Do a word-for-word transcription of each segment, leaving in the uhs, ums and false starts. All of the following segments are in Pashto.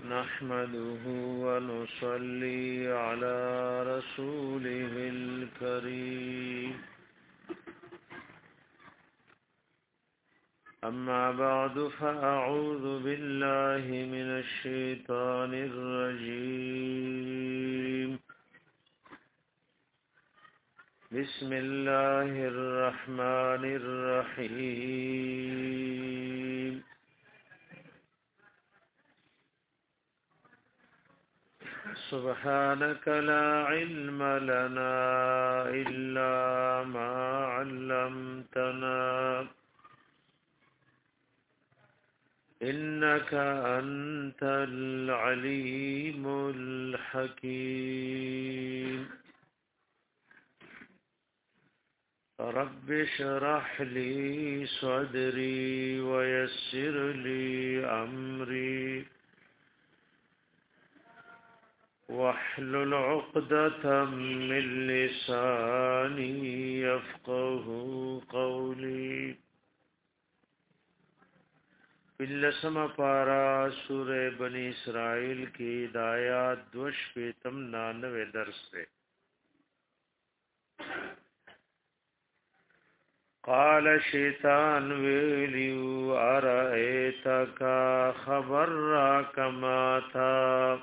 نحمده ونصلي على رسوله الكريم أما بعد فأعوذ بالله من الشيطان الرجيم بسم الله الرحمن الرحيم سبحانك لا علم لنا إلا ما علمتنا إنك أنت العليم الحكيم رب اشرح لي صدري ويسر لي أمري واحلل عقدة من لساني يفقه قولي بلسم پارا سورہ بنی اسرائیل کی ہدایات دوش پیتم نانوے درس ہے قال شیطان ویلیو ارائیتک خبر را کما تھا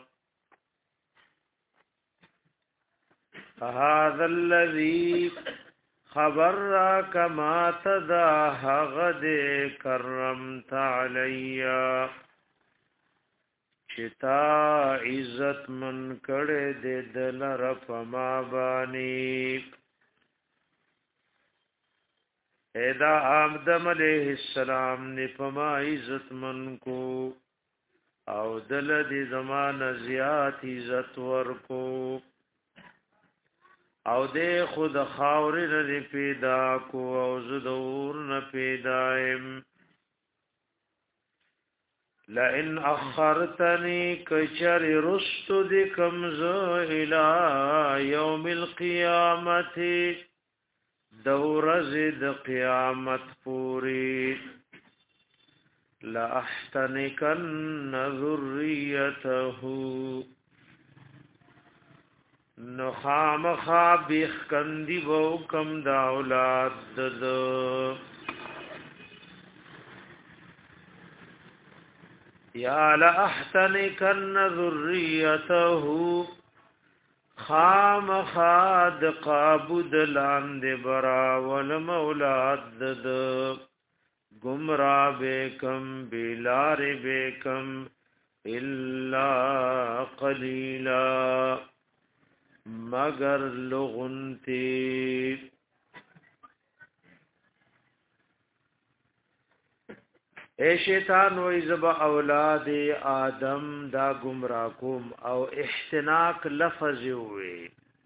هذا الذي خبر را کما تدا حغد کرمت علیا چتا عزت من کڑے دے دل رف ما بانی ایدا آمدم علیہ السلام نے پما عزت من کو او دل دی زمان زیات عزت ورکو او دے خود خاور نه پیدا کو او زدور نه پیدایم لئن اخرتنی کچر رست دکم زو الى یوم القیامت دور زد قیامت پوری لأحتنکن ذریته نو خام خواب اخکندی بو کم دا اولاد دد یا لأحتنکن ذریته خام خاد قابد لاند برا ولم اولاد دد گمرا بیکم بیلار بیکم الا قلیلا مگر لغنتی اے شیطان وی زبا اولاد آدم دا گمراکوم او احتناک لفظ ہوئے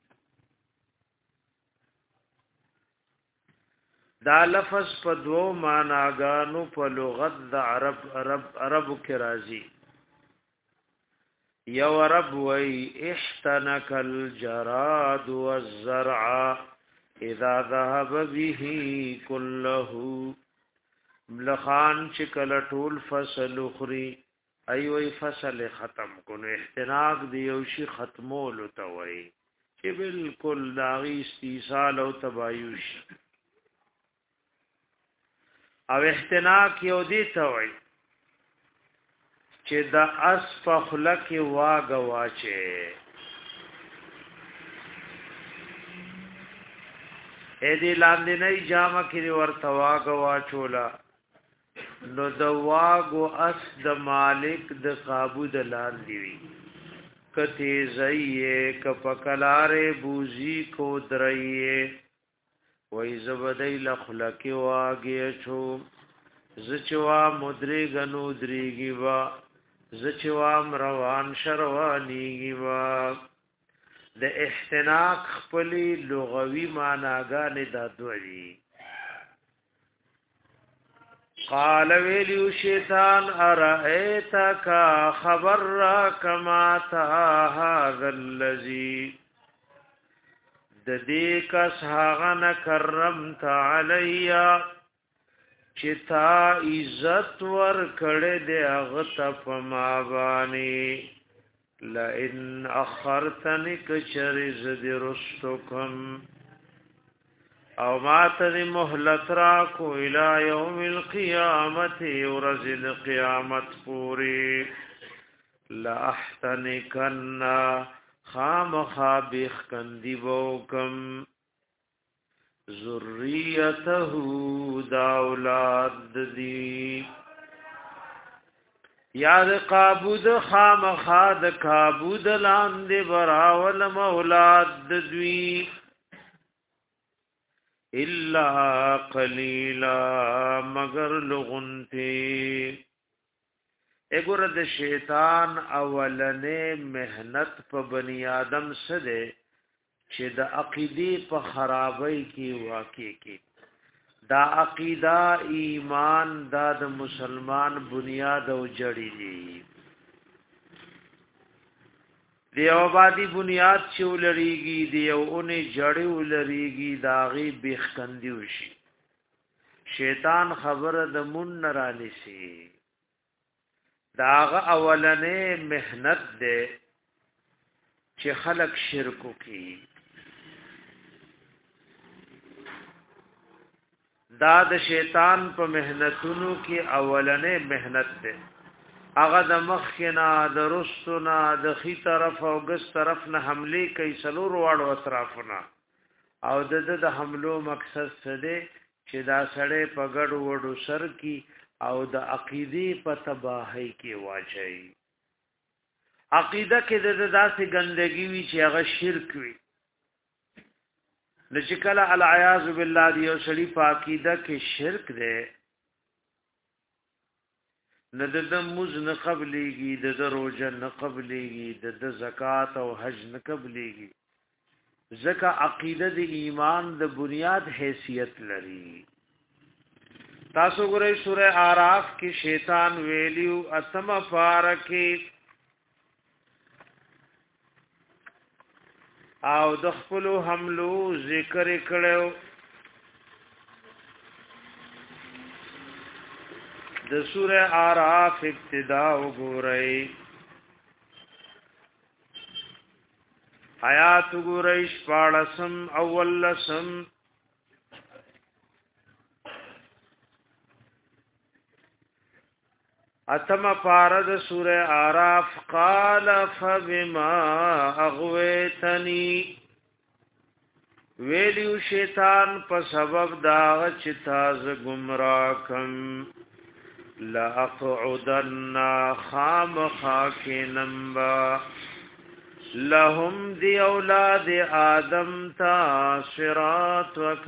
دا لفظ په دو معناګانو په لغت د عرب عرب عرب کې راځي یو رب وی احتنک الجراد والزرع اذا ذهب به كله ملخان چکل ټول فصل اخری ایوی فصل ختم کنو احتناک دیوشی ختمول توئی چی بالکل داغی استیصال او تبایوش او احتناک یو دی توئی چې دا اس په خلک واګ واچه اې دې لاندې نه جامه کې ورته واګ واچولا نو د واګو اس د مالک د قابو د لاندې وی کته زیه کپکلاره بوزي کو درایه وای زبدای لخلک واګه چو زچوا مدری غنو دریږي وا زچوام روان شروانیږي وا د احتناق خپلی لغوي معناګانې د دوی قال ویلو شیطان ارایتک خبر را کما تا هذا الذی د دې کس هغه نه کرمت علیا چې تا عزت ور کړې دې هغه ته په ما باندې لئن اخرتنی کچر زد رستکم او ما ته مهلت را کو الى یوم القیامت ورځ القیامت پوری لا احتنکن خامخا بخکندی بوکم ذریته دا اولاد دی یاد قابود خامخا د قابود لاندې براول مولاد دوی الا قلیلا مگر لغنتی اګور د شیطان اولنې مهنت په بنی آدم سره چې د عقیدې په خرابۍ کې واقع کې دا عقیده ایمان دا د مسلمان بنیاد او جړی دی دیو آبادی بنیاد چې ولریږي دیو اونې جړی ولریږي داغي بخکندي وشي شیطان خبره د مون نرانی شي داغه اولنې مهنت ده چې خلق شرک کوي دا د شیطان په مهنتونو کې اولنې مهنت ده هغه د مخکنا د رستنا د خي طرف او ګس طرف نه حمله کوي سلور واړو اطرافنا او د د حملو مقصد څه دی چې دا سړی په ګډ وډو سر کې او د عقیدې په تباہی کې واچي عقیده کې د داسې ګندګي وی چې هغه شرک وي لچکل العیاذ بالله دی او شری په عقیده کې شرک دی نه د موز نه قبلېږي د روزه نه قبلېږي د زکات او حج نه قبلېږي ځکه عقیده د ایمان د بنیاد حیثیت لري تاسو ګورئ سورہ اعراف کې شیطان ویلیو اتم پارکه او د خپل حملو ذکر کړو د سورہ اعراف ابتدا وګورئ آیات وګورئ شپاړسم اول لسم اتم پارد سورہ اعراف قال فبما اغویتنی ویلیو شیطان په سبب دا چې تاز گمراکم لأقعدن خام خاکنمبا لهم دی اولاد آدم تا صراط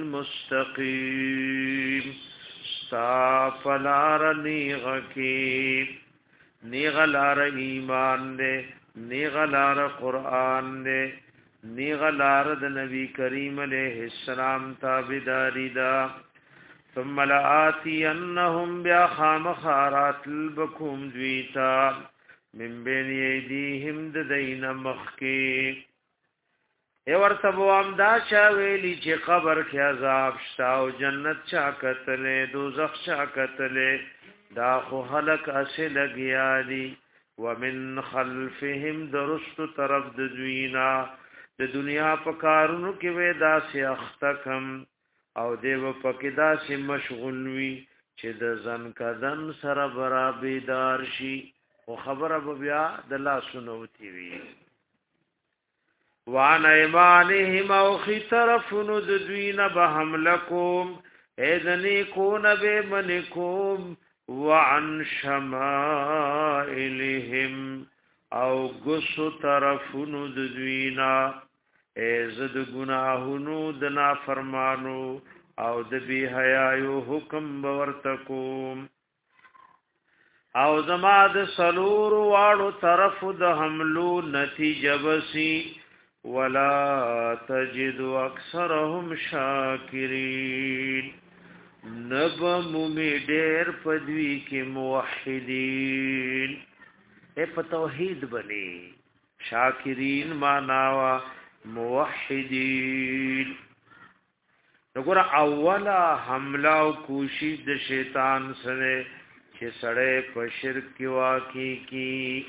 المستقیم ستا فلار نیغکی نیغلار ایمان دے نیغلار قرآن دے نیغلار د نبی کریم علیہ السلام تابداری دا ثم لآتینهم بیا خامخارات البکوم دویتا من بین ایدیهم د دین مخکی ای ورته بوام دا چا ویلی چې قبر کې عذاب شتا او جنت چا کتلې دوزخ چا کتلې دا خو خلق اسه لګیا دي ومن خلفهم درست طرف د دوینا د دنیا په کارونو کې وې دا سي اختکم او دیو پکې دا سي مشغول وي چې د ځن کدن سره برابر دار شي او خبره بیا د لا سنوتی وي وان ایمانهم او خی طرفن د دوین بحملکم اذنی کون بے منکم وعن شمائلهم او گسو طرفن د دوینا ازد گناہنو د نافرمانو او د بی حیایو حکم بورتکوم او زما د سلور واړو طرف د حملو نتیجه بسی ولا تجد اکثرهم شاکرین نبم می ډیر پدوی کې موحدین اے په توحید بنی شاکرین معناوا موحدین وګوره اوله حمله او کوشش د شیطان سره چې سړی په شرک کې واقع کی.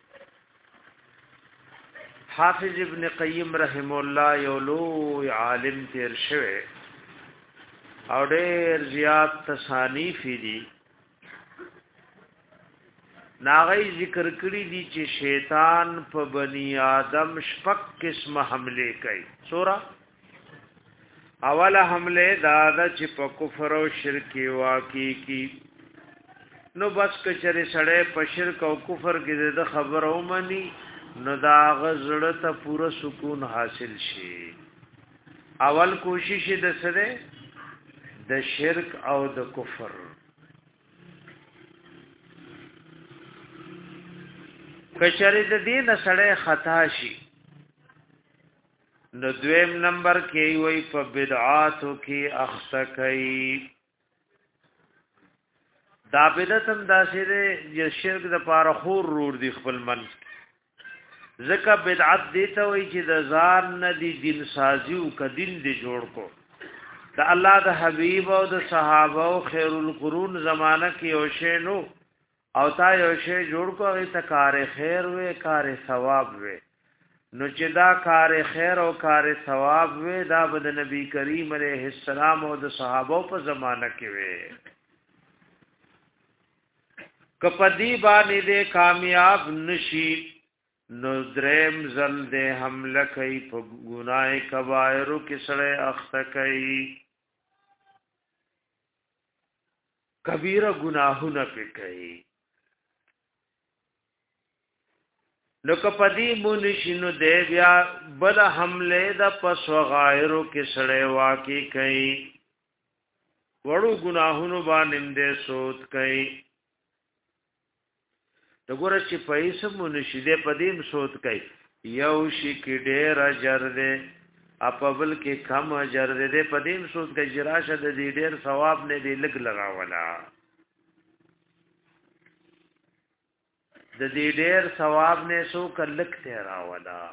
حافظ ابن قیم رحم الله یو لوی عالم تیر شوی او ډېر زیات تصانیف دي ناغی ذکر کړی دي چې شیطان په بنی آدم شپږ قسمه حمله کوي. سورہ اوله حمله دا ده چې په کفر او شرک واقع کی. نو بس کچره سړی په شرک او کفر کې د خبر او مني نو دا غزړه ته پوره سکون حاصل شي. اول کوشش د سره د شرک او د کفر. کچره د دین سره خطا شي نو دویم نمبر کې وای په بدعاتو کې اخته کوي. دا بدعت هم داسې د شرک د پاره خور رور دی خپل من زکه بدعت دیته وای چې د ځان نه دی دین سازي او کدین دی جوړ کو. د الله د حبیب او د صحابه او خیر القرون زمانہ کې یو شی نو او تا یو شی جوړ کو هغه ته کار خیر وې کار ثواب وې. نو چې دا کار خیر او کار ثواب وې دا بد نبی کریم علیه السلام او د صحابه په زمانہ کې وې. کپدی باندې دې کامیاب نشي نو دریم زل دې حمله کوي په ګناه کبائر کې سره اخته کوي. کبیره گناهونه پې کوي. نو کپدی مونشینو دے بیا بل حمله د پس وغایرو کې سړی واقع کوي. وړو گناهونو باندې دې سوت کوي. دغه چې پیسې مونشیده پدیم سوت کوي یو شي کې ډېر اجر دې اپبل کې کم اجر دې پدیم سوت کوي. جراشه د دې ډېر ثواب نه دی لګ لگاولا. د دې ډېر ثواب نه سو کلک ته راولا.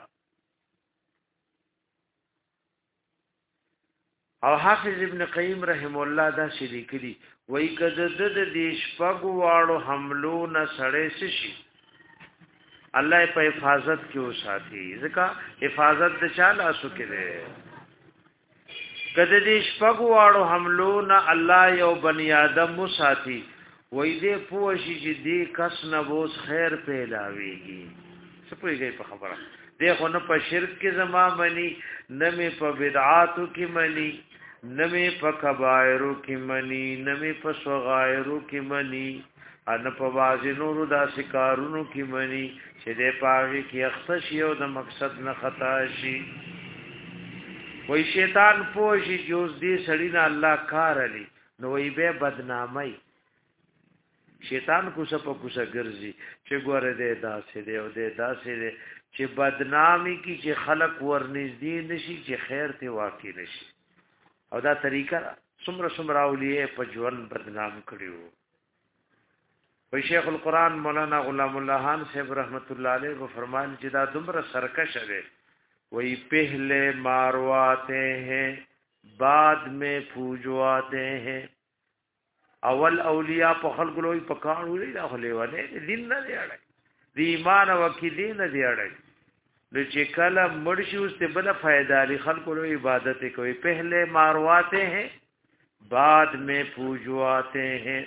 او حافظ ابن قیم رحم الله دا شری کړي وای کده د دې شپږ واړو حملو نه سړې شي الله په حفاظت کې وساتي. ځکه حفاظت د چاله اسو کې ده. کده دې شپږ واړو حملو نه الله یو بنی آدم وساتي وای دې پوښی چې دې کس نه بوس خیر پیلاويږي. څه پويږي په خبره دې خو نه په شرک کې زما مني نه مې په بدعاتو کې مني نه مې په کبائرو کې مني نه مې په صغائرو کې مني ان په واجنورو دا شکارونو کې مني چې دې پاوي کې اخته شي او د مقصد نه خطا شي. وای شیطان پوښی چې اوس دې سړی نه الله کار علي نو وای به بدنامي. شیطان کوسه په کوسه ګرځي چې ګوره دې داسې دې او دې داسې دې چې بدنامي کی چې خلق ورنږدې نشي چې خیر ته واقع نشي. او دا طریقہ څومره څومره اولیاء په ژوند بدنام کړیو. وی شیخ القرآن مولانا غلام الله خان صاحب رحمت الله علیه و فرمایي چې دا دومره سرکش دی. وی پہلے مارواتے ہیں بعد میں پوجواتے ہیں. اول اولیاء په خلق لوی پکانو لري دا خلونه دین نه دی اړای دی ایمان او عقیده نه دی اړای. نو چې کله مرشي اوس ته بل فائدہ لري خلق لوی عبادت کوي. پہلے مارواتے ہیں بعد میں پوجواتے ہیں.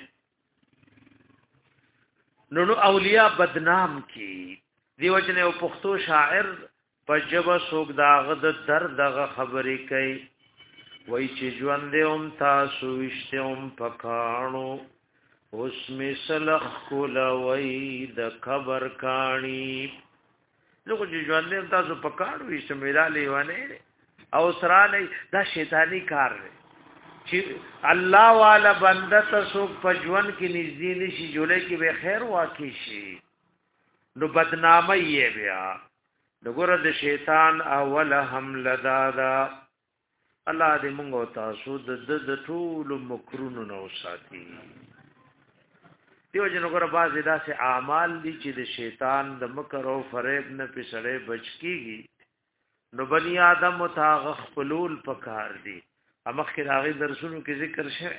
نو نو اولیاء بدنام کی دیو جن او پښتو شاعر پجب سوګ داغ د درد دغه خبرې کوي. وای چې ژوند هم تاسو وشتم پکانو اوس مثلخ کولا وای د خبر کانی. نو چې ژوند هم تاسو پکانو وشتم ملاله ونه او سره نه دا شیطانی کار دی چې الله والا بنده تاسو په ژوند کې نږدې نشي جوړې کې به خیر واقع شي نو بدنامي یې بیا. دغه د شیطان اول حمله دادا الله دې موږ او تاسو د د ټول مکرونو نو ساتي. دیو جن وګوره بعضې داسې اعمال دي چې د شیطان د مکر او فریب نه پې سړی بچ کېږي نو بني آدم ته هغه خپلول پکار دي. امخ کې راغی درسونو کې ذکر شوی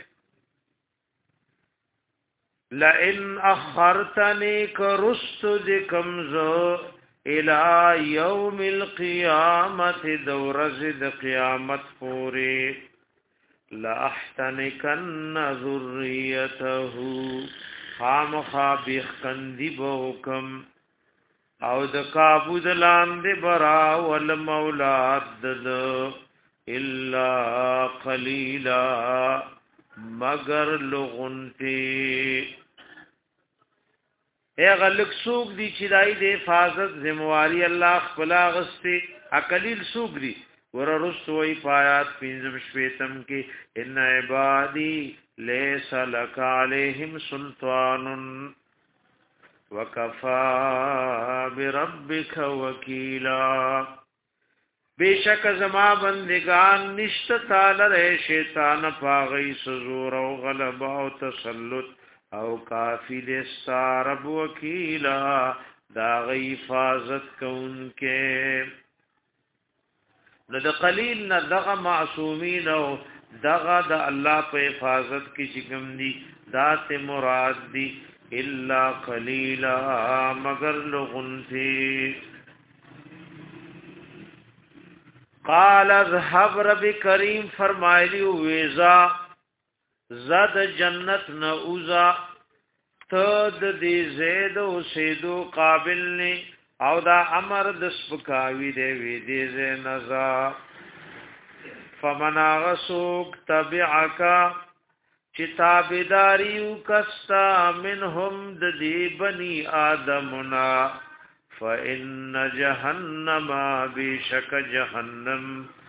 لئن اخرتنی کرست ذکمزو الى یوم القیامت دورز د قیامت پوری لاحتنکن ذریته خامخا بخندی بوکم او د کابود لاندې برا ول مولاد د الا قلیلا مگر لغنتی اے غلق سوق دی چې دای د حفاظت ذمہواری الله خپل غستی اقلیل سوق دی ور رسوی پایات پنځم شپیتم کې ان عبادی لیس لک علیہم سلطان وکفا بربک وکیلا بیشک زما بندگان نشت تعالی شیطان پاغی سزور او غلبا او تسلط او کافی دې سارب وکیلا دا غی حفاظت کونکه نو د قلیل نه دغه معصومین او دغه د الله په حفاظت کې چې کوم دي ذات مراد دي الا قلیلا مگر لغنتی قال اذهب رب کریم فرمایلی ویزا زد جنت نعوزا تد دی زید و سیدو قابل نی او دا امر د سپکاوی دی وی دی ز نزا فمن غسوک تبعکا چتابداریو کستا منهم د دی بنی آدمنا فإن جهنم بشک جهنم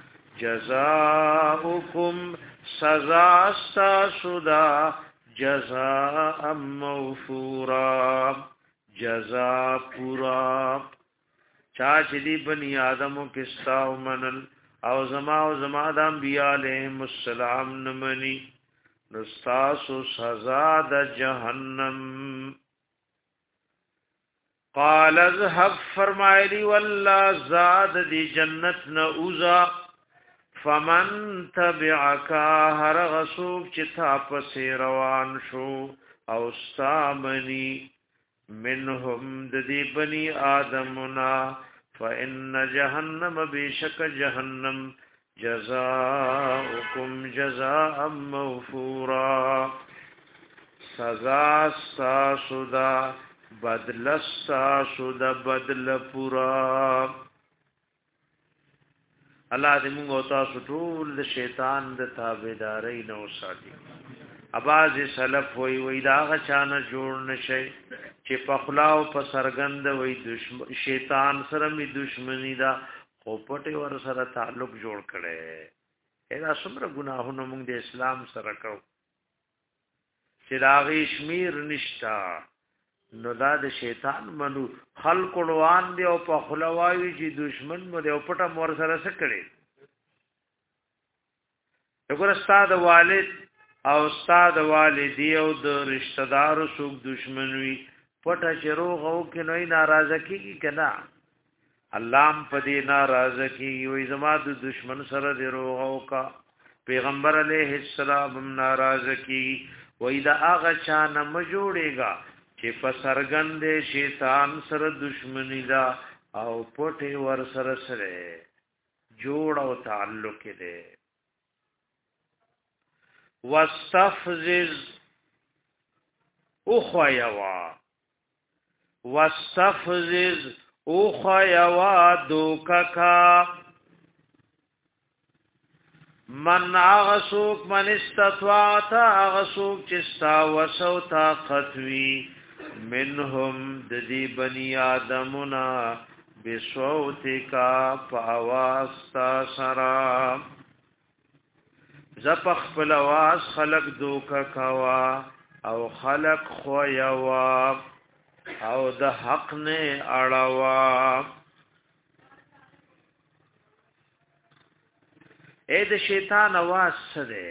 جزاؤکم سزا ساسدا جزاء موفورا جزاء پورا چاچ دی بنی آدمو کستا منن او زما او زما د انبیاء علیهم السلام نمنی نستاسو سزا د جهنم قال اذهب فرمایلی والله زاد دی جنت نعوذا فمن تبعك هر غسوب چې تا پس روان شو او سامنی منهم د دی بنی آدمنا فإن جهنم بشک جهنم جزاؤکم جزاء موفورا سزا ساسودا بدل ساسودا بدل پورا الله دې موږ او تاسو ټول د شیطان د تابعداري نه وساتي اباظ سلف وی وی دا غچانه جوړ نشي چې په خلاو په سرګند وی دشمن شیطان سره می دشمنی دا خو پټي ور سره تعلق جوړ کړي اېدا څومره ګناهونه موږ د اسلام سره کوو چې راغی شمیر نشتا نو دا د شیطان منو خلق روان دی او په خلوایي چې دشمن مو دی او پټه مور سره سکړي وګوره استاد والد او استاد والدی او د رشتہ دارو څوک دشمن وي پټه چروغ او کې نه ناراضه کیږي کنا الله ام پدې ناراضه کیږي وي زما د دشمن سره دی روغ او کا پیغمبر علیه السلام ناراضه کیږي وای دا هغه چا نه مجوړېګا چې په سرګند شیطان سره دشمنی دا او پټي ور سره سره جوړ او تعلق دې واستفزز اخويوا واستفزز اخويوا دوککا من اغسوک من استطواعتا اغسوک چستا وسو طاقت وی منهم ددی بنی آدمنا بصوتکا پاواستا سرام زپخ پلواز خلق دوکا کوا او خلق خویوا او د حق نه اړوا اې د شیطان आवाज سره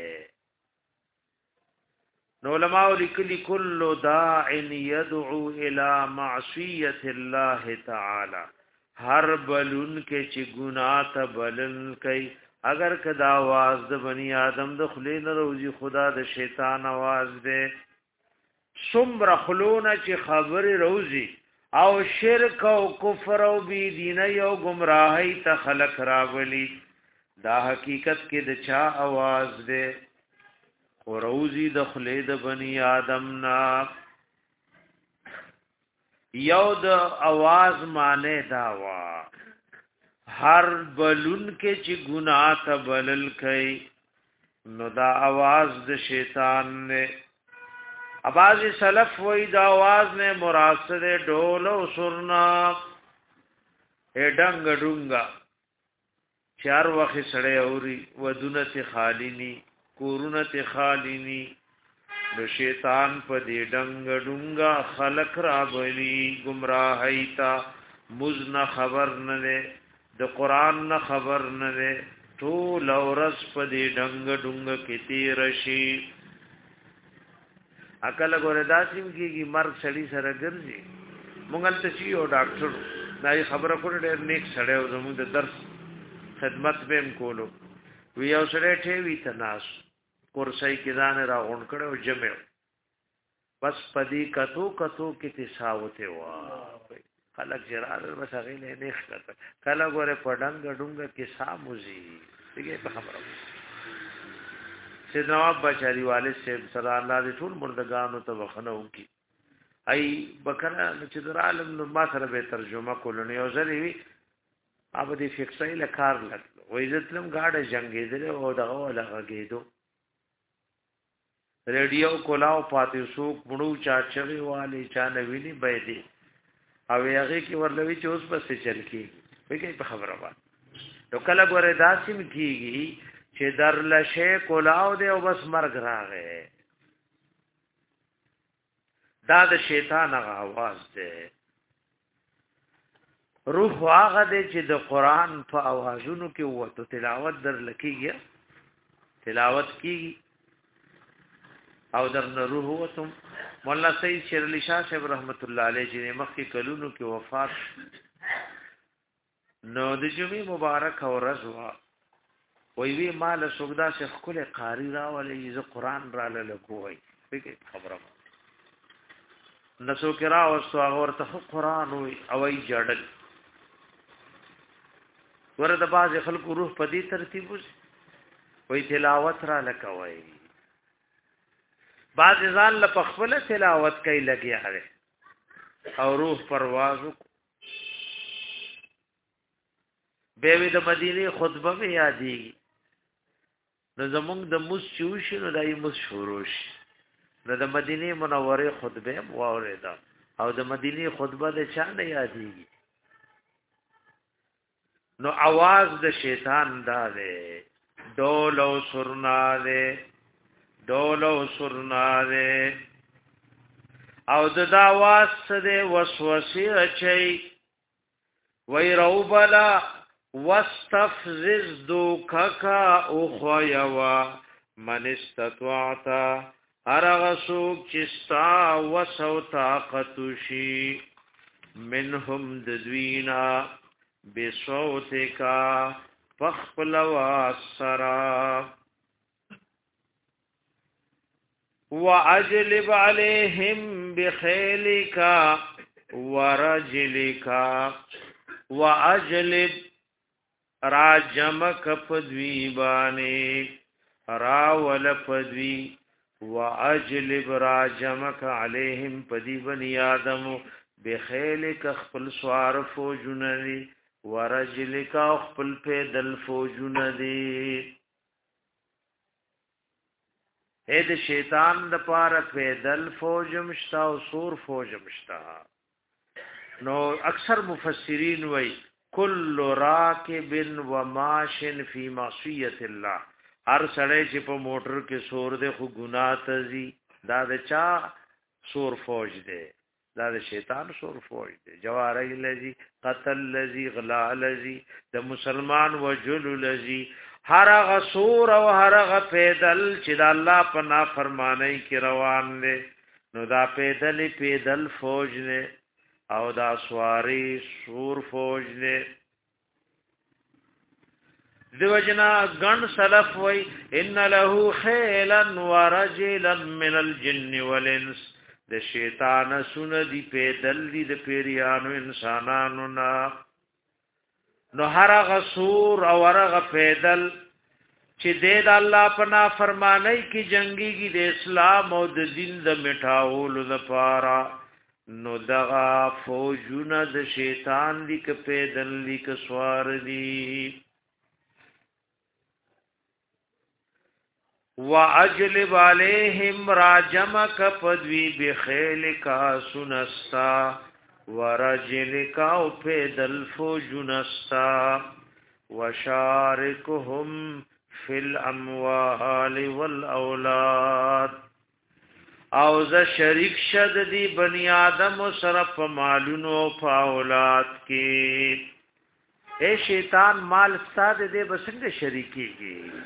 نو علماء لیکلي کل داع يدعو الى معصيه الله تعالی هر بلون کې چې ګناه ته بلن کوي اگر کدا आवाज د بنی آدم د خلین روزي خدا د شیطان आवाज ده سمر خلونه چې خبر روزي او شرک او کفر او بی دین او گمراهی ته خلق راولي دا حقیقت کې د چا आवाज ده او روزي د خلید بنی آدم نا یو د आवाज معنی داوا هر بلون کې چې ګناه ته بلل کوي نو دا आवाज د شیطان نه اباظ سلف وې دا आवाज نه مراد ډول او سرنا اډنګ ډونګا چار وخت سړې اوري ودونه ته خالینی کورونه ته خالینی د شیطان په دې ډنګ ډونګا خلق را بلی گمراهی تا مزن خبر نه د قران نه خبر نه ده ټول اورس په دې ډنګ ډنګ کې تیر شي عقل غره داسیم کیږي مرګ سړی سره ګرځي مونږ ته چې یو ډاکټر دا خبره کړې ډېر نیک سړی او زموږ د درس خدمت به هم کولو وی یو سړی ټیوي تناس کورسای کې ځان را غون کړو جمع بس پدی کتو کتو کې تساوته وا خلق جرار بس غیله نه ښکته کله ګوره پډنګ ډنګ کې ساموزي دغه په خبره سید نواب بچاری والد سے صدا الله دې ټول مردگانو ته وخنو کی ای بکنه چې در عالم نو ما سره به ترجمه کولنی او زری وی اب دې فکسای لکار لګ وې عزتلم گاډه جنگې دې او دغه لګېدو ریډیو کولاو پاتې سوق مړو چا چغي والي چا نویني به دي او هغه کې ورلوي چې اوس بس چل کی وګي په خبره وای نو کله ګوره داسیم کیږي چې در لشه کولاو دی او بس مرګ راغې دا د شیطان هغه आवाज دی روح هغه دی چې د قران په आवाजونو کې وته تلاوت در لکیږي تلاوت کیږي او در نه روح وتم مولا سید شیر علی شاه صاحب رحمت الله علیه چې مخکې کلونو کې وفات نو د جمعې مبارک او رضوا وی وی مال سوګدا شیخ کله قاری را ولې ز قران را لکوي فکر خبره نسو کرا او سو ورته قران وي او ای جړل ورته باز خلق روح په دې ترتیب وي تلاوت را لکوي بعض ځان له خپل تلاوت کوي لګیا هره او روح پرواز به وی د مدینه خطبه می یادي نو زمونږ د مس چوش نو دای مس شوروش نو د مدینه منوره خطبه واوریدا او د مدینه خطبه د چا نه یادېږي نو आवाज د شیطان دا ده ډول او سرنا ده ډول او سرنا ده او د دا आवाज سره وسوسه اچي وای روبلا واستفزز دوککا او خویوا من استطوعتا ارغسوک چستا وسو طاقتوشی منهم ددوینا بصوتکا فخپلوا سرا وعجلب علیهم بخیلکا ورجلکا وعجلب راجمک پدوی بانی راول پدوی واجلب راجمک علیہم پدی بنی آدم بخیلک خپل سوار فوجون دی ورجلک خپل پیدل فوجون دی اید شیطان د پار پیدل فوجمشتا و سور فوجمشتا نو اکثر مفسرین وی کل راکب و ماشن فی معصیت الله هر سړی چې په موټر کې سور دی خو ګناه ته ځي دا د چا سور فوج دی دا د شیطان سور فوج دی جواری لذي قتل لذي غلا لذي د مسلمان وجل لذي هر هغه سور او هر هغه پیدل چې د الله په نافرمانی کې روان دی نو دا پیدل پیدل فوج نه او دا سواری سور فوج دے دیوجنا غن سلف وی ان له خیلا ورجلا من الجن والانس د شیطان سن دی پیدل دی د پیریانو انسانانو نا نو هرغه سور او هرغه پیدل چې د الله پنا فرمانای کی جنگیږي د اسلام او د دین د میټاولو لپاره نو دغه فوجونه د شیطان دی ک پیدل دی ک سوار دی واجلب علیہم راجمک پدوی بخیلک سنستا ورجلک او پیدل فوجنستا وشارکهم فی الاموال والاولاد او ز شریک شد دی بنی آدم سره په مالونو او په اولاد کې اے شیطان مال ستاد دې بسنګ شریکيږي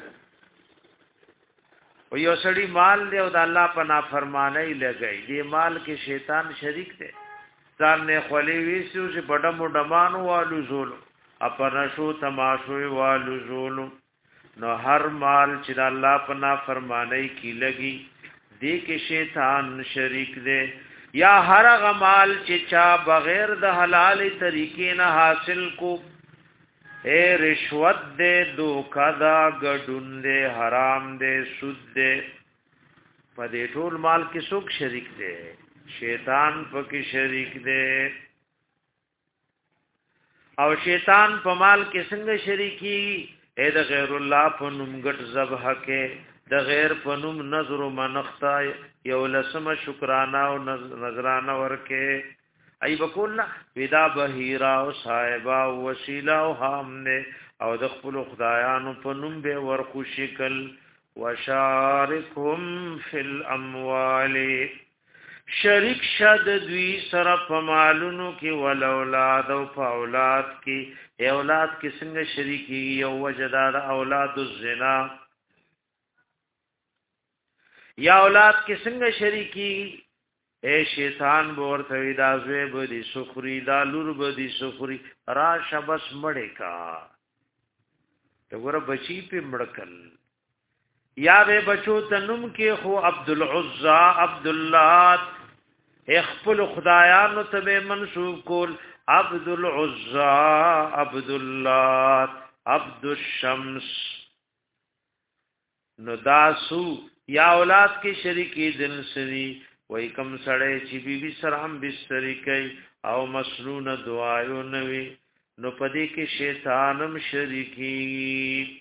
او یو سړی مال دی او د الله په نافرمانی لګی دی مال کې شیطان شریک دی ځان نه خولي ویسو چې بډم ډمانو والو زولو اپنا شو تماشو والو زولو نو هر مال چې د الله په نافرمانی کې لګي دی کې شیطان شریک دی یا هر هغه مال چې چا بغیر د حلال طریقې نه حاصل کو اے رشوت دے دوکا دا گډون دے حرام دے سود دے پدې ټول مال کې څوک شریک دے شیطان پکې شریک دے او شیطان په مال کې څنګه شریکی اے د غیر الله په نوم ګټ ذبح کې د غیر په نوم نظر منختا یو لسم شکرانه او نظرانه ورکه ای بکول ودا بهیرا او صاحبا او وسیله او حامنه او د خپل خدایانو په نوم به ورخو شکل وشارکهم فی الاموال شریک شد دوی سره په مالونو کې ول اولاد او په اولاد کې اولاد کې څنګه شریکی یو وجدار اولاد الزنا یا اولاد کې څنګه شریکی اے شیطان بورته وی دا زوی بدی سخری دا لور بدی سخری را شبس مړې کا ته ګوره بچی په مړکل یا به بچو تنم کې خو عبد العزى عبد الله خپل خدایانو ته منسوب کول عبد العزى عبد الله عبد الشمس نو داسو یا اولاد کې شریکی دل سری وای کم سړی چې بی بی سره هم بستری کوي او مسنون دعایو نوي نو پدې کې شیطانم شریکی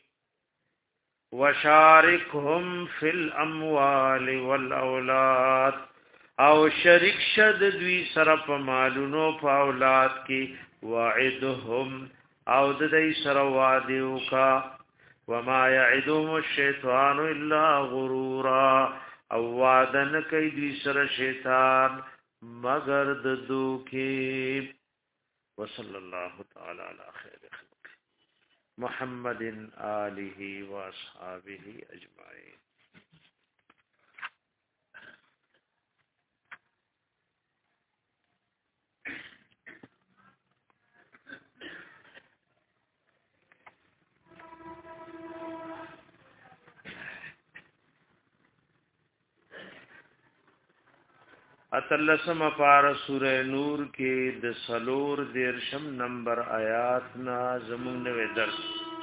وشارکهم فی الاموال والاولاد او شریک شد دوی سره په مالونو په اولاد کې وعدهم او د دې سره وعده وکا وما يعدهم الشیطان الا غرورا او وعدن کئی دوی سر شیطان مگر ددوکی وصل اللہ تعالی علی خیر خلق محمد آلہ و اصحابہ اجمعین اتلسم پارا سورہ نور کې د سلور دیرشم نمبر آیات نا زمون نوے درس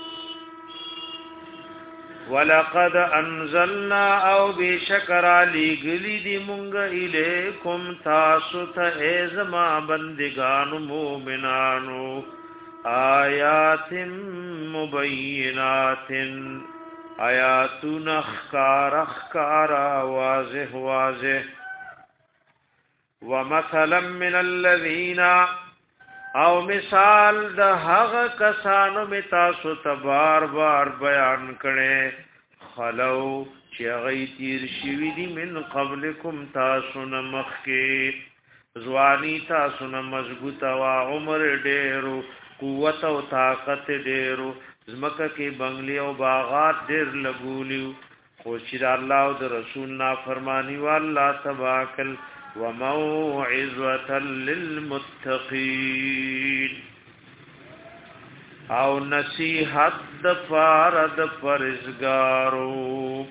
ولقد انزلنا او بشکر علی گلی دی مونږ الیکم تاسو ته ازما بندگانو مومنانو آیات مبینات آیاتون اخکار اخکار واضح واضح ومثلا من الذين او مثال د هغه کسانو می تاسو ته بار بار بیان کړي خلو چې غي تیر شوی دي من قبلکم تاسو نه مخکي ځواني تاسو نه مضبوطه وا عمر ډېرو قوت او طاقت ډېرو زمکه کې بنگلي او باغات ډېر لګولیو خو چې الله او د رسول نا فرمانی والله تباکل وموعظة للمتقين او نصیحت د پاره د پرزګارو.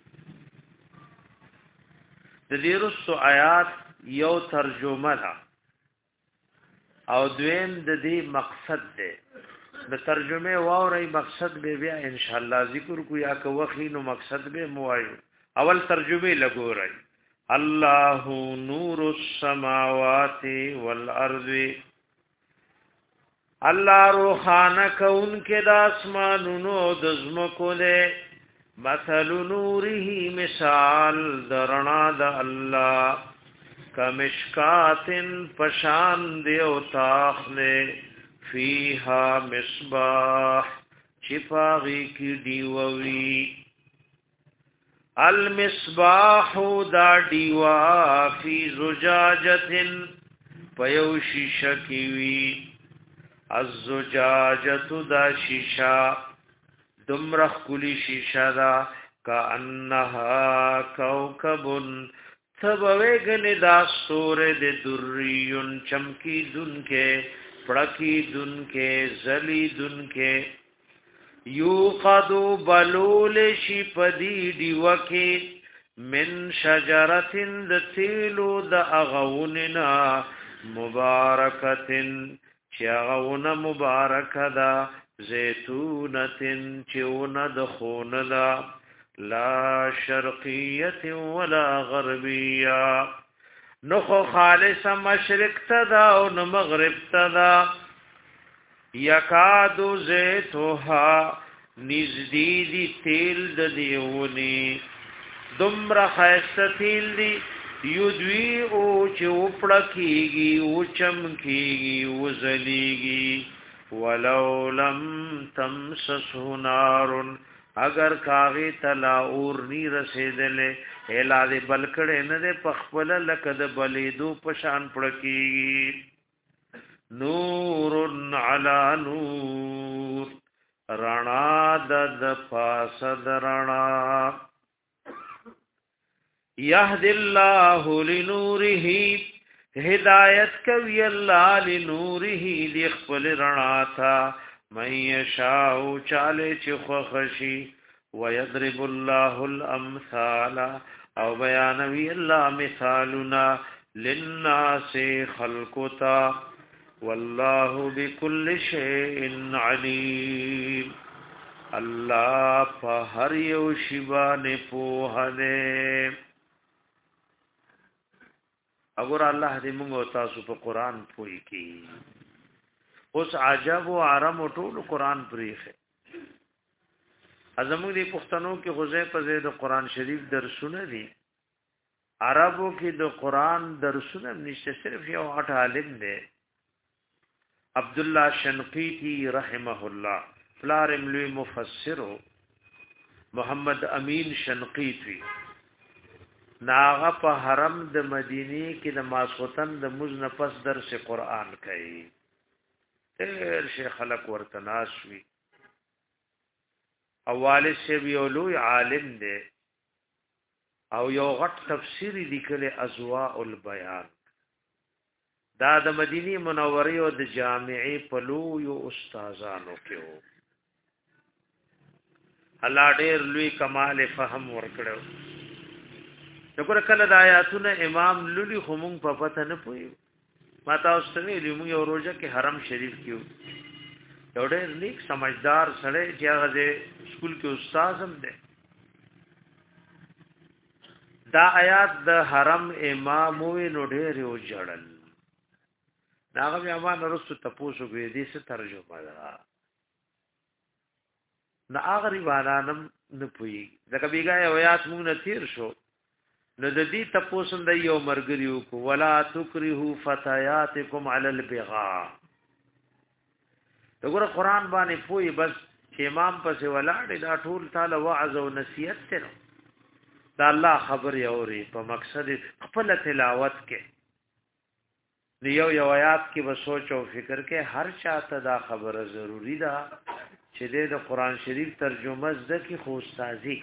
د دې رسو آیات یو ترجمه ده او دویم د دې مقصد ده. د ترجمه واوري مقصد به بیا ان شاء الله ذکر کو یا که وخی نو مقصد به موایو. اول ترجمه لګورئ. الله نور السماوات والارض، الله روحانه کون کې د اسمانونو د زمکو له مثل نوره مثال درنا د الله کمشکاتن پشان دیو تاخله فیها مصباح شفاغی کی دیووی. المصباح دا دیوا فی زجاجتن پیو شیشہ کیوی. الزجاجت دا شیشہ دمرخ کلی شیشہ دا کانها کوکبن تبویگن دا سور دے دریون چمکی دن کے پڑکی دن کے زلی دن کے. یوقدو بلول شی پدی دیوکی من شجرتن د تیلو د اغوننا مبارکتن چی اغون مبارک دا زیتونتن چیون د خون دا لا شرقیت ولا غربیہ نخو خالص مشرق تدا او مغرب تدا. یکادو زیتوها نزدی دی تیل د دیونی دمر خیست تیل دی یدوی او چه اپڑکیگی او چمکیگی او زلیگی. ولو لم تمسسو نارن اگر کاغی تلا اور نی رسیدلے ایلا دی بلکڑے ندے پخپل لکد بلیدو پشان پڑکیگی. نور علی نور رڼا د پاس درنا. یهد الله لنوره هدایت کوي الله لنوره دی خپل رڼا تا من یشاء چاله چې خوشي. ويضرب الله الامثال او بیانوي الله مثالنا للناس خلقتا والله بكل شيء عليم. الله په هر یو شی باندې پوهه ده. اگر الله دې موږ تاسو په قران پوي کی. اوس عجب او عرم ټول قران پریخه. ازمو دې پښتنو کې غزه په زید قران شریف درسونه دي. عربو کې د قران درسونه نشته، صرف یو اټ عالم دی عبد الله شنقیطی رحمه الله فلار ملوی مفسر محمد امین شنقیطی ناغه په حرم د مدینه کې د ماسوتن د مزنفس درس قران کوي. تیر شیخ خلق ورته ناشوي. اواله سی ویولوی عالم دی او یو غټ تفسیری لیکل ازواء البیان. دا د مدینه منوره او د جامعې په لوی استادانو کې وو. الله ډېر لوی کمال فهم ورکړو. دغه کله د آیاتونو امام لولي همون په پته نه پوي. ما تاسو ته ویلو موږ یو روزه کې حرم شریف کې یو ډېر نیک سمجھدار سره چې هغه د سکول کې استاد هم دی. دا آیات د حرم امام وې نو ډېر یو جړل. داغه بیا ما نرسو تپوسو کې دې څه ترجمه ده. نه اغری وانانم نه پوي. ځکه بیګا یو آیات مونږ نه تیر شو. نو د دې تپوسم د یو مرګریو کو ولا تکرهو فتياتکم علی البغاء. دغه قرآن باندې پوي بس چې امام پسې ولاړ دا ټول تعالی وعظ او نصیحت ته دا الله خبر یوري په مقصد خپل تلاوت کې. یو یو آیات کې به سوچ او فکر کې هر چاته دا خبره ضروری ده چې د قرآن شریف ترجمه زده کې خو استادي.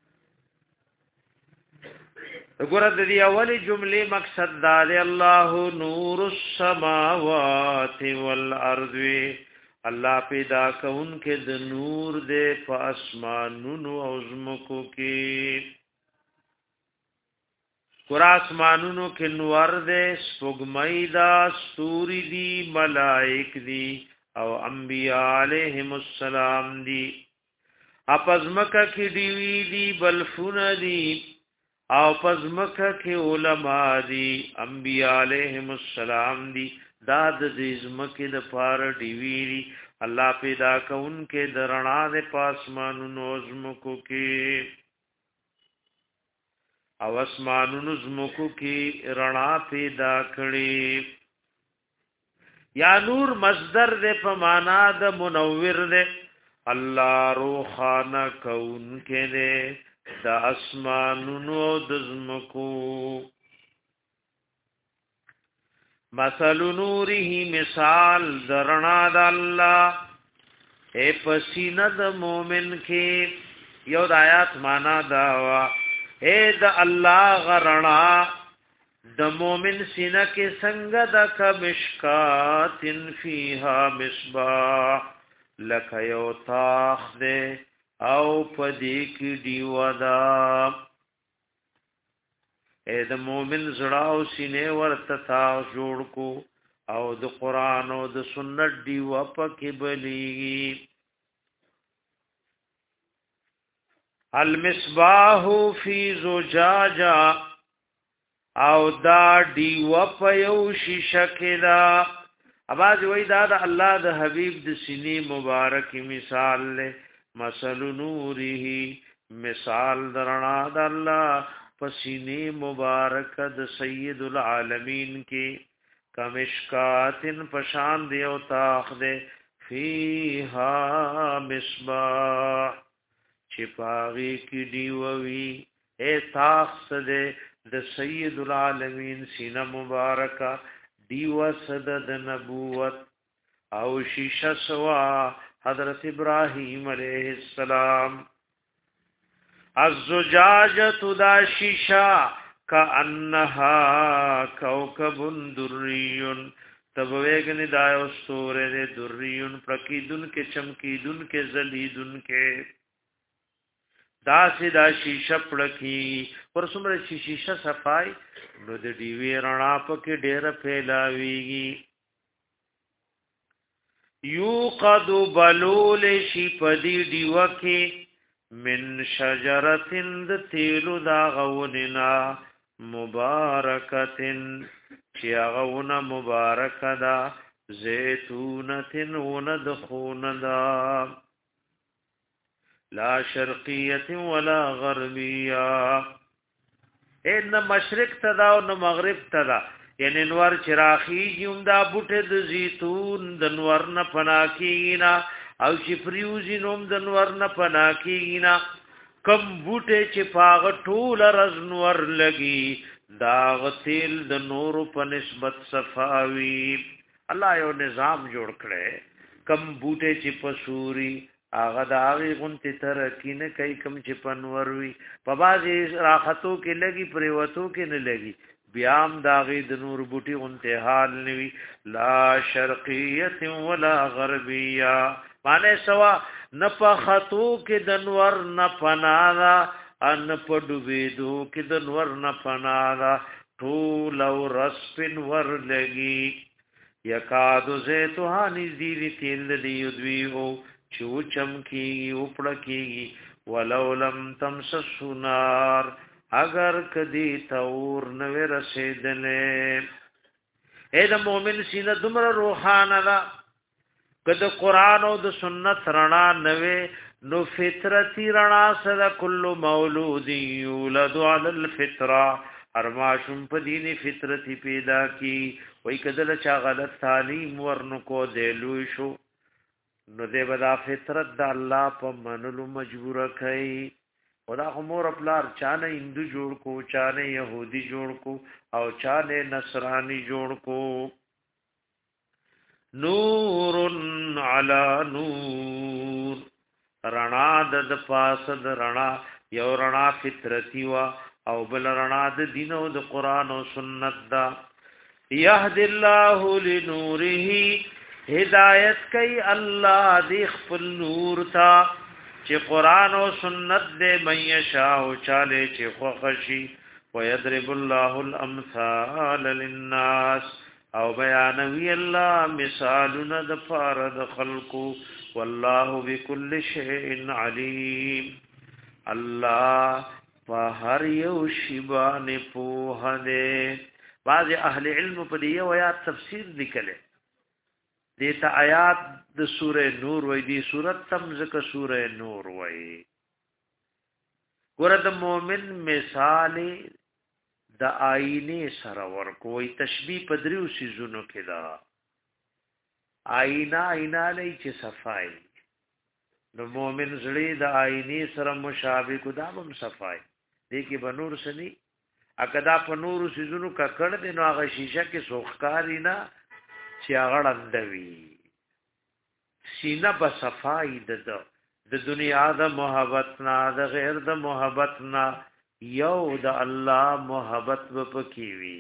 وګوره د دې اولی جملې مقصد دا دی الله نور السماوات والارض. الله پیدا کون کې د نور دې په اسمانونو او زمکو کې ګور اسمانونو کې نور دې سپوږمۍ دا ستوري دي ملائک دي او انبیاء علیهم السلام دي اپزمکه کې دیوی دي بلفون دي او پزمکه کې علما دي انبیاء علیهم السلام دي دا د دې زمکه د پار دیوی دي الله پیدا کون کې درنا د پاسمانونو زمکو کې او اسمانونو زمکو کې رڼا پیدا کړي یا نور مصدر دې په معنا د منور دې الله روحانا کون کې دې د اسمانونو د زمکو مثل نوره مثال درنا د الله اے پسینه د مؤمن کې یو د آیات معنا دا وا اے د الله غرنا د مؤمن سینه کې څنګه د کمشکات فیها مصباح لک یو تاخ دے او پدې کې دیوا دا اے د مؤمن زړه او سینې ورته تا جوړ کو او د قران او د سنت دیوا پکې بلیږي المصباح فی زجاجہ او دا دیوا په یو شیشه کې دا اواز وای دا د الله د حبیب د سینې مبارک مثال له مثل نوره مثال درنا د الله پسینه مبارک د سید العالمین کې کمشکاتن پشان دی او تاخ دے فیها مصباح چپاغی کی دیووی اے تاخ سدے د سید العالمین سینہ مبارکہ دیو صد د نبوت او شیشه سوا حضرت ابراہیم علیہ السلام الزجاجۃ دا شیشہ کانها کوكب دری تبویگن دایو سورہ دریون پرکیدن کے چمکیدن کے زلیدن کے دا سی دا شیشه پړکی پر څومره چې شیشه صفای نو د ډیوی رڼا پکې ډېر پھیلاویږي یو قد بلول شی پدی دیو کې من شجرتن د تیلو دا غوننا مبارکتن چې غونه مبارک دا زیتونتن ون دخون دا لا شرقیت ولا غربیہ ان مشرق تدا او مغرب تدا یعنی نور چراخی جون دا بوټه د زیتون د نور نه پناکینا او چې فریوزی نوم د نور نه پناکینا کم بوټه چې پاغ ټول رز نور لګي دا غتیل د نور په نسبت صفاوی الله یو نظام جوړ کړي کم بوټه چې پسوري اغه دا غي غونتی تر کینه کای کم چې پنور وی په بازي راحتو کې لګي پریوتو کې نه لګي بیام داغي د نور بوټي غونته حال نوي لا شرقیه ولا غربیه معنی سوا نه په خطو کې د نور نه پنانا ان په ډوبېدو کې د نور نه پنانا ټول او رسپن ور لګي یکادو زیتوها نذیر تیل دی دوی هو چو چمکی اوپڑکی ولو لم تمسس نار اگر کدی تور نوی رسیدنے اے دا مومن سینہ دمر روحانا دا کد قرآن و دا سنت رنا نوی نو فطرتی رنا صدا کل مولودی یولدو علی الفطرہ ارماشم پا دین فطرتی پیدا کی وی کدل چا غلط تعلیم ورنکو دیلوی شو نو دې بدا فطرت د الله په منلو مجبور کړي خدا همور خپلار چانه هندو جوړ کو چانه يهودي جوړ کو او چانه نصراني جوړ کو نور علی نور رڼا د پاس د رڼا یو رڼا فطرتی وا او بل رڼا د دین او د قران او سنت دا يهد الله لنوره هدایت کوي الله دې خپل نور تا چې قران او سنت دې من یشاء چاله چې خوښي ويضرب الله الامثال للناس او بیانوي الله مثالنا د فرد خلقو والله بكل شيء عليم الله په هر یو شی باندې په دې بعض اهل علم په دې یو آیات تفسیر لیکل دیتا آیات د سوره نور وای دی سورۃ تم ذکر سوره نور وای ګور د مؤمن مثال د آینه سره ورکوي تشبیه پدریو سيزونو کې دا آینه آینه لې چې صفای د مؤمن زړه د آینه سره مشابه کو دا هم صفای دې کې بنور سني اکدا په نور سيزونو کا کړه د نو هغه شیشه کې سوخکاری نه چې هغه اندوي سینه په صفای د د دنیا د محبت نه د غیر د محبت نه یو د الله محبت وپکی وی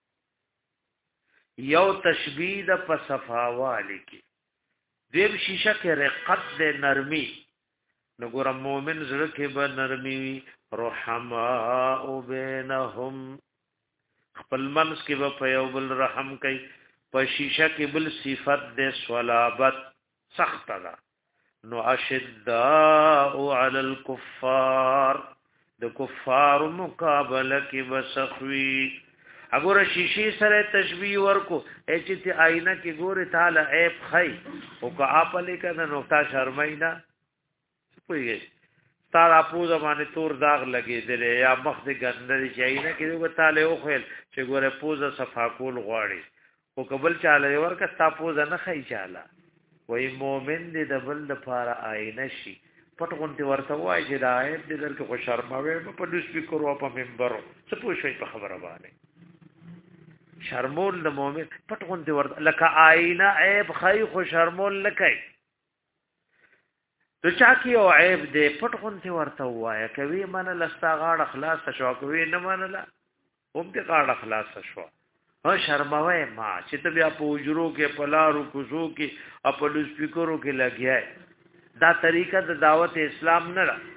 یو تشبیه د په صفاوالی کی دیم شیشه کې رقت د نرمی نګور مومن زړه کې به نرمی رحماء بینهم خپل منس کې به په یو بل رحم کوي په شیشه کې بل صفت د صلابت سخت ده نو اشداء علی الكفار د کفار مقابله کې وسخوي اګوره شیشه سره تشبیه ورکو چې ته آینه کې ګوره تعالی عیب خای او که اپلې کنه نو تا شرماینا پوهیږي ستاره په زمانه تور داغ لګېدل یا مخ دې ګندل چې آینه کې ګوره تعالی او خل چې ګوره پوزه صفا کول غواړي او قبل چاله ورکه تاسو نه خی چاله وای مؤمن دې د بل لپاره آینه شي پټ غونډه ورته وای چې دا عیب دې درکه خو شرماوي په دې سپیکر او په منبر څه پوه شي په خبره باندې شرمول د مؤمن پټ غونډه ورته لکه آینه عیب خی خو شرمول لکای ته چا کې او عیب دې پټ غونډه ورته وای کوي من لستا غاړه خلاص شو کوي نه منله هم دې غاړه خلاص شو ها شرموي ما چې ته بیا په وجرو کې پلارو کوزو کې خپل سپیکرو کې لګیای دا طریقه د دعوت اسلام نه را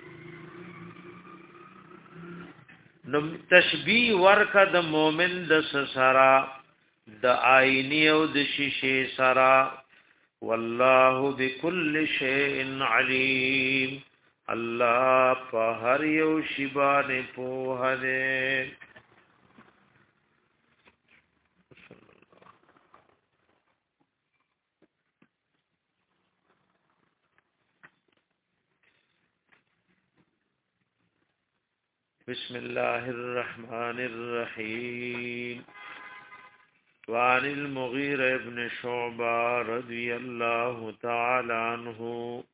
نو تشبیه ورکه د مؤمن د سرا د آینه او د شیشه سرا والله بكل شيء عليم الله په هر یو شی باندې په هره بسم الله الرحمن الرحيم وعن المغيرة ابن شعبة رضي الله تعالى عنه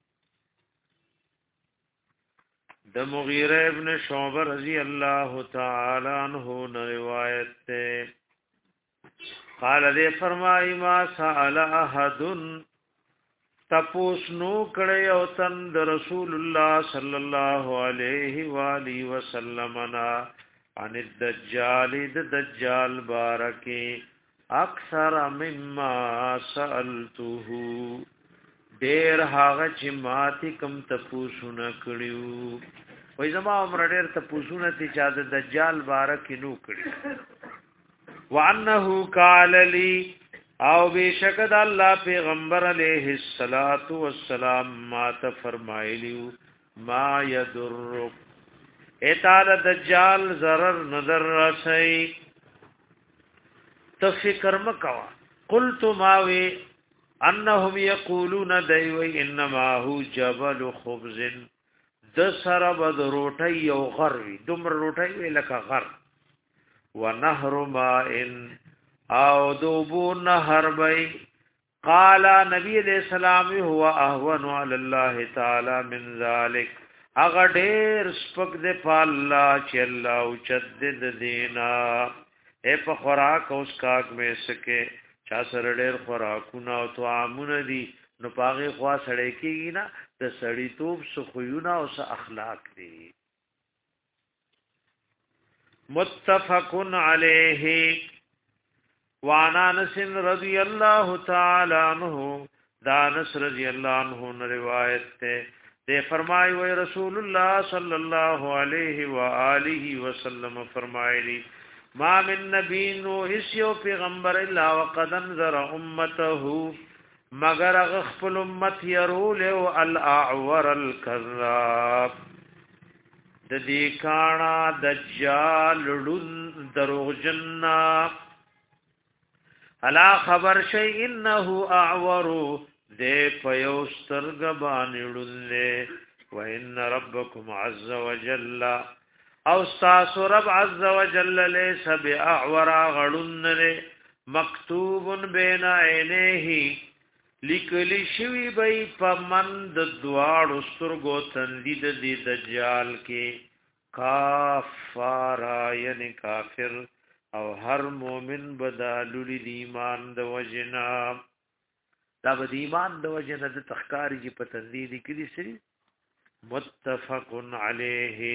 د مغيرة ابن شعبة رضي الله تعالى عنه روایت ته قال دې فرمایي ما سأل احد تپوس نو کړي او تن د رسول الله صلی الله علیه و آله وسلم نا ان الدجال د دجال بارکه اکثر مما سألته ډیر هغه چې ماتي کم تپوسونه کړیو وای زما عمر ډیر تپوسونه چې چا د دجال بارکه نو کړی وانه قال لي او بشکد الله پیغمبر علیہ الصلات والسلام ما ته فرمایلیو ما یذرک اتال دجال zarar نظر رسئی تو فکر مکوا قلت ماوی انهم یقولون دیوی انما هو جبل خبز د سر بد روټي او غروي دمر روټي لکه غر ونهر ماء او دوبو نهر بی قال نبی علیہ السلام هو اهون علی الله تعالی من ذلك اغه ډیر سپک دې په الله چې الله او چد دینا اے په خوراک اوس کاک مې سکے چا سره ډیر خوراکونه او طعامونه دي نو پاغه خوا سړی کیږي نه د سړی توپ سخویونه او س اخلاق دي متفق علیه وعن انس رضی الله تعالی عنہ دا انس رضی الله عنہ نے روایت تے دے فرمائی و رسول اللہ صلی اللہ علیہ وآلہ وسلم فرمائے ما من نبی نو اسیو پیغمبر الا وقد انذر امته مگر غفل امت يرول الاعور الكذاب د دې کانا دجال لن دروغ جنہ الا خبر شي انه اعور دې پيوستر غبان لړل و ان ربكم عز وجل او استاس رب عز وجل ليس باعور غړن مکتوب بین عینه لیکلی شوی بی پمند دوار سترگو تندید دی دجال کې کافارا یعنی کافر او هر مومن بدالولی دی ایمان د وجنا دا بد ایمان د وجنا د تخکاری کی پتندید کړي سری متفق علیه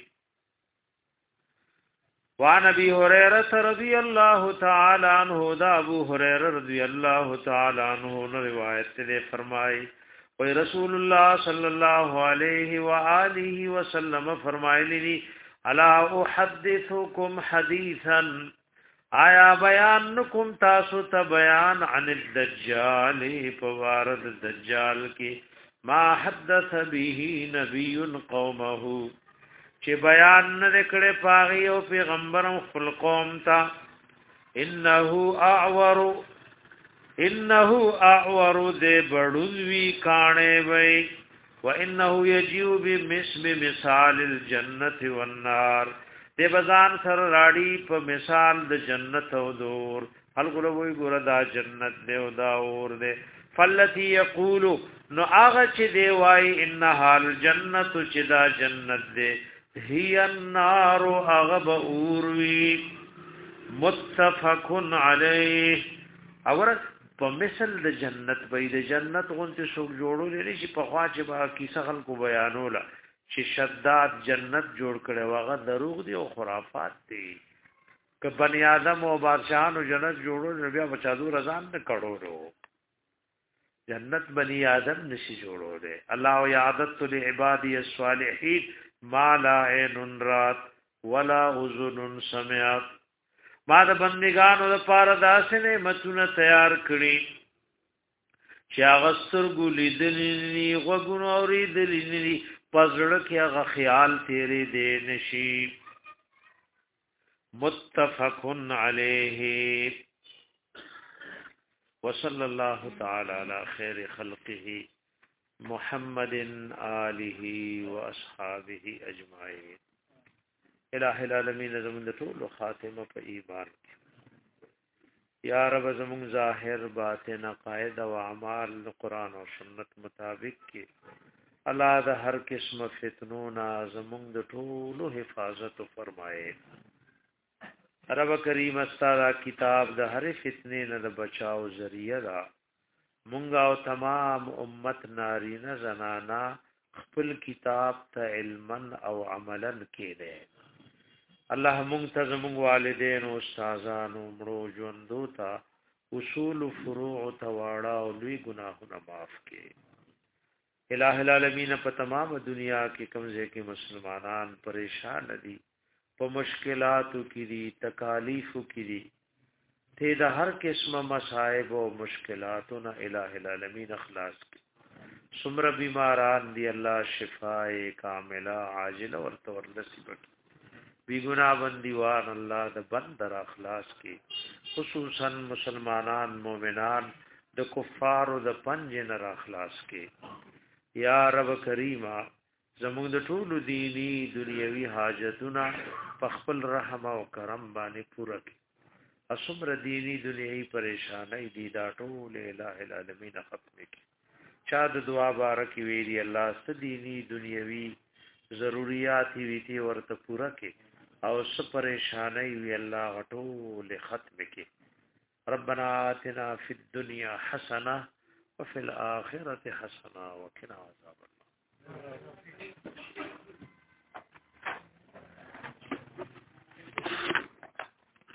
وعن ابي هريره رضي الله تعالى عنه دا ابو هريره رضی الله تعالی عنہ روایت نے فرمائی و رسول الله صلی الله علیہ والہ وسلم فرمائے لی الا احدثکم حدیثا آیا بیان نکم تاسو ته بیان عن الدجال فوارد الدجال کی ما حدث به نبی قومه چې بیان نه کړي پاغي او پیغمبر خپل قوم ته انه اعور انه اعور دې بړوي کانه وي وانه يجيء بمثل مثال الجنه والنار دې بزان سر راړي په مثال د جنت او دور هلګلو وي ګور دا جنت دې او دا اور دې فلتی یقول نو هغه چې دی وای انها الجنه چې دا جنت دې هي النار اغب اوروي متفق علیه اور په مثل د جنت به د جنت غونته څوک جوړول لري چې په خوا چې با کیسه خلکو بیانوله چې شداد جنت جوړ کړي واغه دروغ دي او خرافات دي ک بنی آدم او بادشاہانو جنت جوړول بیا بچادو رضان نه کړو جنت بنی آدم نشي جوړول الله یعدت لعبادی الصالحین ما لا عین رات ولا اذن سمعت ما د بندگانو لپاره داسې نعمتونه تیار کړی چې هغه سترګو لیدلې غوږونو اورېدلې پزړه کې هغه خیال تیرې دې نشي متفق علیه وصلی الله تعالی علی خیر خلقه محمد آله واصحابه اجمعین الہ العالمین زمون ټول خاتمه په ایمان یا رب زمون ظاهر باطن عقاید او اعمال قرآن او سنت مطابق کې الله د هر قسم فتنو نا زمون د ټولو حفاظت فرمائے رب کریم استاد کتاب د هر فتنې نه د بچاو ذریعہ دا مونږ او تمام امت نارینه زنانا خپل کتاب ته علما او عملا کړي الله مونږ ته زموږ والدین او استادانو مړو ژوندو ته اصول فروع تواړه او لوی ګناهونه معاف کړي الہ العالمین په تمام دنیا کې کمزې کې مسلمانان پریشان دي په مشکلاتو کې دي تکالیفو کې دي ته د هر قسمه مصائب او مشکلاتو نه الہ العالمین اخلاص کړي سمره بیماران دی الله شفاء کامله عاجله ورته ورنصیب کړي بی گناہ بندیوان الله د بندر اخلاص کړي خصوصا مسلمانان مؤمنان د کفارو د پنج نه اخلاص کړي یا رب کریما زموږ د ټولو دینی دنیوي حاجتونه په خپل رحم او کرم باندې پوره کړي اسمر دینی دنیوي پریشانای دي دا ټول الہ العالمین ختم کړي چا د دعا بارک ویری الله ست دینی دنیوي ضرورت وی ورته پوره کړي او س پریشانای وی الله ټول ختم کړي ربنا آتنا فی الدنیا حسنه وفي الآخرة حسنة وقنا عذاب النار